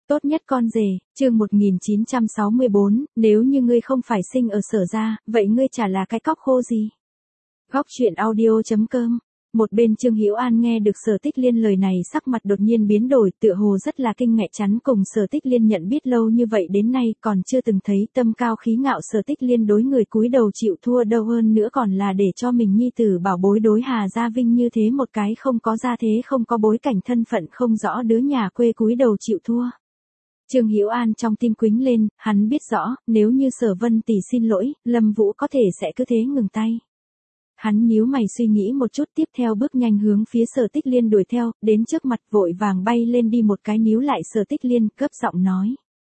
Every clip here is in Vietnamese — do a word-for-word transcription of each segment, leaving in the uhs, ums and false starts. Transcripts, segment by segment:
Tốt nhất con rể, chương một nghìn chín trăm sáu mươi bốn, nếu như ngươi không phải sinh ở Sở gia, vậy ngươi chả là cái cóc khô gì. Góc truyện audio chấm com. Một bên Trương Hữu An nghe được Sở Tích Liên lời này sắc mặt đột nhiên biến đổi, tựa hồ rất là kinh ngạc, chắn cùng Sở Tích Liên nhận biết lâu như vậy đến nay còn chưa từng thấy tâm cao khí ngạo Sở Tích Liên đối người cúi đầu chịu thua, đâu hơn nữa còn là để cho mình nhi tử bảo bối đối Hà Gia Vinh như thế một cái không có gia thế, không có bối cảnh, thân phận không rõ đứa nhà quê cúi đầu chịu thua. Trương Hữu An trong tim quĩnh lên, hắn biết rõ, nếu như Sở Vân tỷ xin lỗi, Lâm Vũ có thể sẽ cứ thế ngừng tay. Hắn nhíu mày suy nghĩ một chút, tiếp theo bước nhanh hướng phía Sở Tích Liên đuổi theo, đến trước mặt vội vàng bay lên đi một cái níu lại Sở Tích Liên, cấp giọng nói.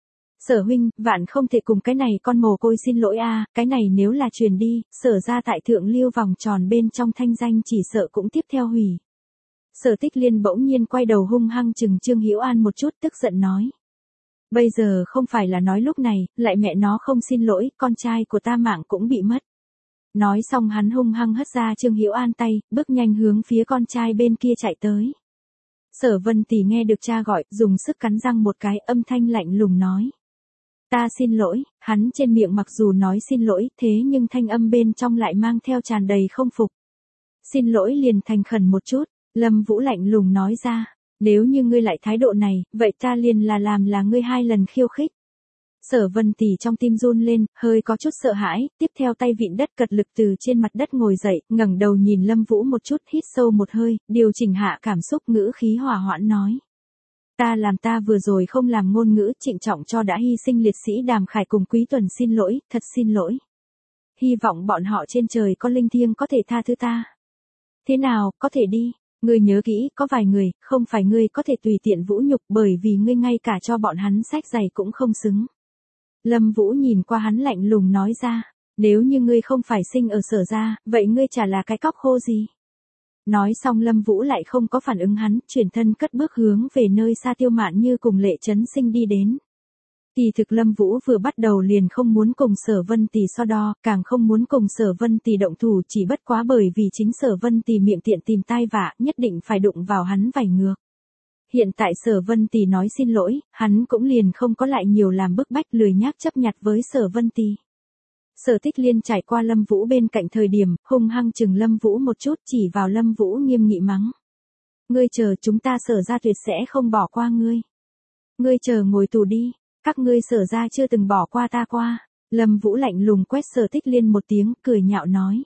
Sở huynh, vạn không thể cùng cái này con mồ côi xin lỗi a, cái này nếu là truyền đi, Sở ra tại Thượng Liêu vòng tròn bên trong thanh danh chỉ sợ cũng tiếp theo hủy. Sở Tích Liên bỗng nhiên quay đầu hung hăng chừng Trương Hữu An một chút, tức giận nói. Bây giờ không phải là nói lúc này, lại mẹ nó không xin lỗi, con trai của ta mạng cũng bị mất. Nói xong hắn hung hăng hất ra Trương Hữu An tay, bước nhanh hướng phía con trai bên kia chạy tới. Sở Vân tỷ nghe được cha gọi, dùng sức cắn răng một cái, âm thanh lạnh lùng nói. Ta xin lỗi, hắn trên miệng mặc dù nói xin lỗi, thế nhưng thanh âm bên trong lại mang theo tràn đầy không phục. Xin lỗi liền thành khẩn một chút, Lâm Vũ lạnh lùng nói ra. Nếu như ngươi lại thái độ này, vậy ta liền là làm là ngươi hai lần khiêu khích. Sở Vân tỷ trong tim run lên, hơi có chút sợ hãi, tiếp theo tay vịn đất cật lực từ trên mặt đất ngồi dậy, ngẩng đầu nhìn Lâm Vũ một chút, hít sâu một hơi, điều chỉnh hạ cảm xúc, ngữ khí hòa hoãn nói. Ta làm ta vừa rồi không làm ngôn ngữ, trịnh trọng cho đã hy sinh liệt sĩ Đàm Khải cùng Quý Tuần xin lỗi, thật xin lỗi. Hy vọng bọn họ trên trời có linh thiêng có thể tha thứ ta. Thế nào, có thể đi. Ngươi nhớ kỹ, có vài người, không phải ngươi có thể tùy tiện vũ nhục, bởi vì ngươi ngay cả cho bọn hắn sách giày cũng không xứng. Lâm Vũ nhìn qua hắn lạnh lùng nói ra, nếu như ngươi không phải sinh ở Sở gia, vậy ngươi chả là cái cóc khô gì. Nói xong Lâm Vũ lại không có phản ứng hắn, chuyển thân cất bước hướng về nơi xa Tiêu Mạn Như cùng Lệ Chấn Sinh đi đến. Kỳ thực Lâm Vũ vừa bắt đầu liền không muốn cùng Sở Vân tỷ so đo, càng không muốn cùng Sở Vân tỷ động thủ, chỉ bất quá bởi vì chính Sở Vân tỷ miệng tiện tìm tai vạ, nhất định phải đụng vào hắn vảy ngược. Hiện tại Sở Vân tỷ nói xin lỗi, hắn cũng liền không có lại nhiều làm bức bách, lười nhác chấp nhặt với Sở Vân tỷ. Sở Tích Liên trải qua Lâm Vũ bên cạnh thời điểm, hung hăng chừng Lâm Vũ một chút, chỉ vào Lâm Vũ nghiêm nghị mắng. Ngươi chờ, chúng ta Sở gia tuyệt sẽ không bỏ qua ngươi. Ngươi chờ ngồi tù đi. Các ngươi Sở gia chưa từng bỏ qua ta qua. Lâm Vũ lạnh lùng quét Sở Tích Liên một tiếng, cười nhạo nói.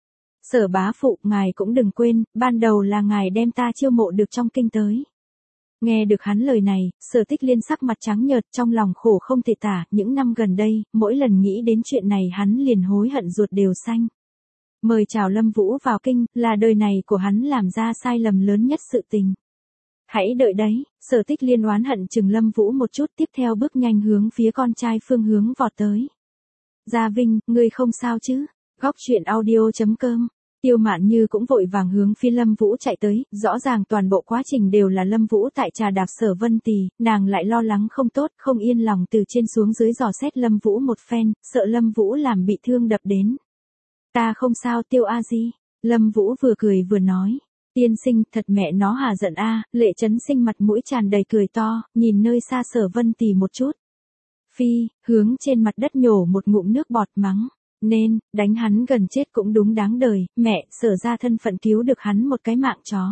Sở bá phụ, ngài cũng đừng quên, ban đầu là ngài đem ta chiêu mộ được trong kinh tới. Nghe được hắn lời này, Sở Tích Liên sắc mặt trắng nhợt, trong lòng khổ không thể tả, những năm gần đây, mỗi lần nghĩ đến chuyện này hắn liền hối hận ruột đều xanh. Mời chào Lâm Vũ vào kinh, là đời này của hắn làm ra sai lầm lớn nhất sự tình. Hãy đợi đấy, Sở Tích Liên oán hận chừng Lâm Vũ một chút, tiếp theo bước nhanh hướng phía con trai phương hướng vọt tới. Gia Vinh, ngươi không sao chứ? Góc truyện audio chấm com. Tiêu Mạn Như cũng vội vàng hướng phía Lâm Vũ chạy tới, rõ ràng toàn bộ quá trình đều là Lâm Vũ tại trà đạp Sở Vân tỷ, nàng lại lo lắng không tốt, không yên lòng từ trên xuống dưới dò xét Lâm Vũ một phen, sợ Lâm Vũ làm bị thương đập đến. Ta không sao Tiêu a di, Lâm Vũ vừa cười vừa nói. Tiên sinh, thật mẹ nó hà giận a, Lệ Chấn Sinh mặt mũi tràn đầy cười to, nhìn nơi xa Sở Vân tỷ một chút. Phi, hướng trên mặt đất nhổ một ngụm nước bọt mắng. Nên, đánh hắn gần chết cũng đúng đáng đời, mẹ, Sở ra thân phận cứu được hắn một cái mạng chó.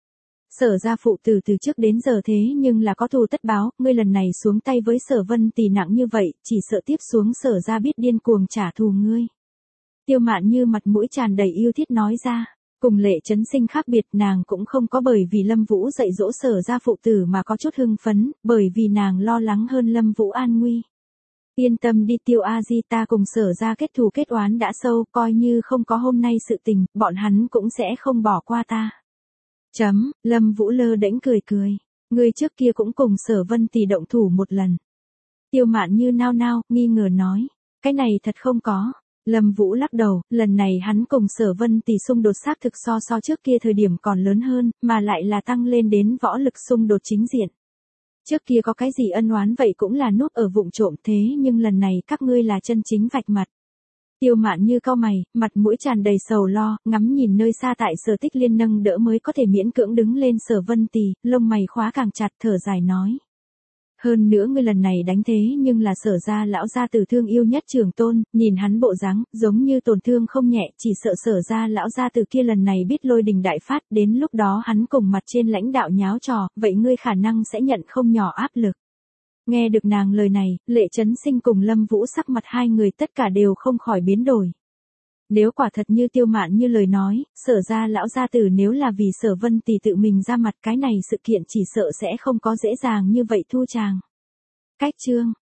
Sở ra phụ tử từ trước đến giờ thế nhưng là có thù tất báo, ngươi lần này xuống tay với Sở Vân tỷ nặng như vậy, chỉ sợ tiếp xuống Sở ra biết điên cuồng trả thù ngươi. Tiêu Mạn Như mặt mũi tràn đầy yêu thiết nói ra. Cùng Lệ Chấn Sinh khác biệt, nàng cũng không có bởi vì Lâm Vũ dạy dỗ Sở ra phụ tử mà có chút hưng phấn, bởi vì nàng lo lắng hơn Lâm Vũ an nguy. Yên tâm đi Tiêu a di, ta cùng Sở ra kết thù kết oán đã sâu, coi như không có hôm nay sự tình, bọn hắn cũng sẽ không bỏ qua ta. Chấm, Lâm Vũ lơ đễnh cười cười. Người trước kia cũng cùng Sở Vân tỷ động thủ một lần. Tiêu Mạn Như nao nao, nghi ngờ nói. Cái này thật không có. Lâm Vũ lắc đầu, lần này hắn cùng Sở Vân tỷ xung đột xác thực so so trước kia thời điểm còn lớn hơn, mà lại là tăng lên đến võ lực xung đột chính diện. Trước kia có cái gì ân oán vậy cũng là núp ở vụng trộm, thế nhưng lần này các ngươi là chân chính vạch mặt. Tiêu Mạn Như cau mày, mặt mũi tràn đầy sầu lo, ngắm nhìn nơi xa tại Sở Tích Liên nâng đỡ mới có thể miễn cưỡng đứng lên Sở Vân tỷ, lông mày khóa càng chặt, thở dài nói. Hơn nữa ngươi lần này đánh thế nhưng là Sở gia lão gia tử thương yêu nhất Trường Tôn, nhìn hắn bộ dáng, giống như tổn thương không nhẹ, chỉ sợ Sở gia lão gia tử kia lần này biết lôi đình đại phát, đến lúc đó hắn cùng mặt trên lãnh đạo nháo trò, vậy ngươi khả năng sẽ nhận không nhỏ áp lực. Nghe được nàng lời này, Lệ Chấn Sinh cùng Lâm Vũ sắc mặt hai người tất cả đều không khỏi biến đổi. Nếu quả thật như Tiêu Mạn như lời nói, Sở gia lão gia tử nếu là vì Sở Vân Tỷ tự mình ra mặt, cái này sự kiện chỉ sợ sẽ không có dễ dàng như vậy thu chàng. Cách chương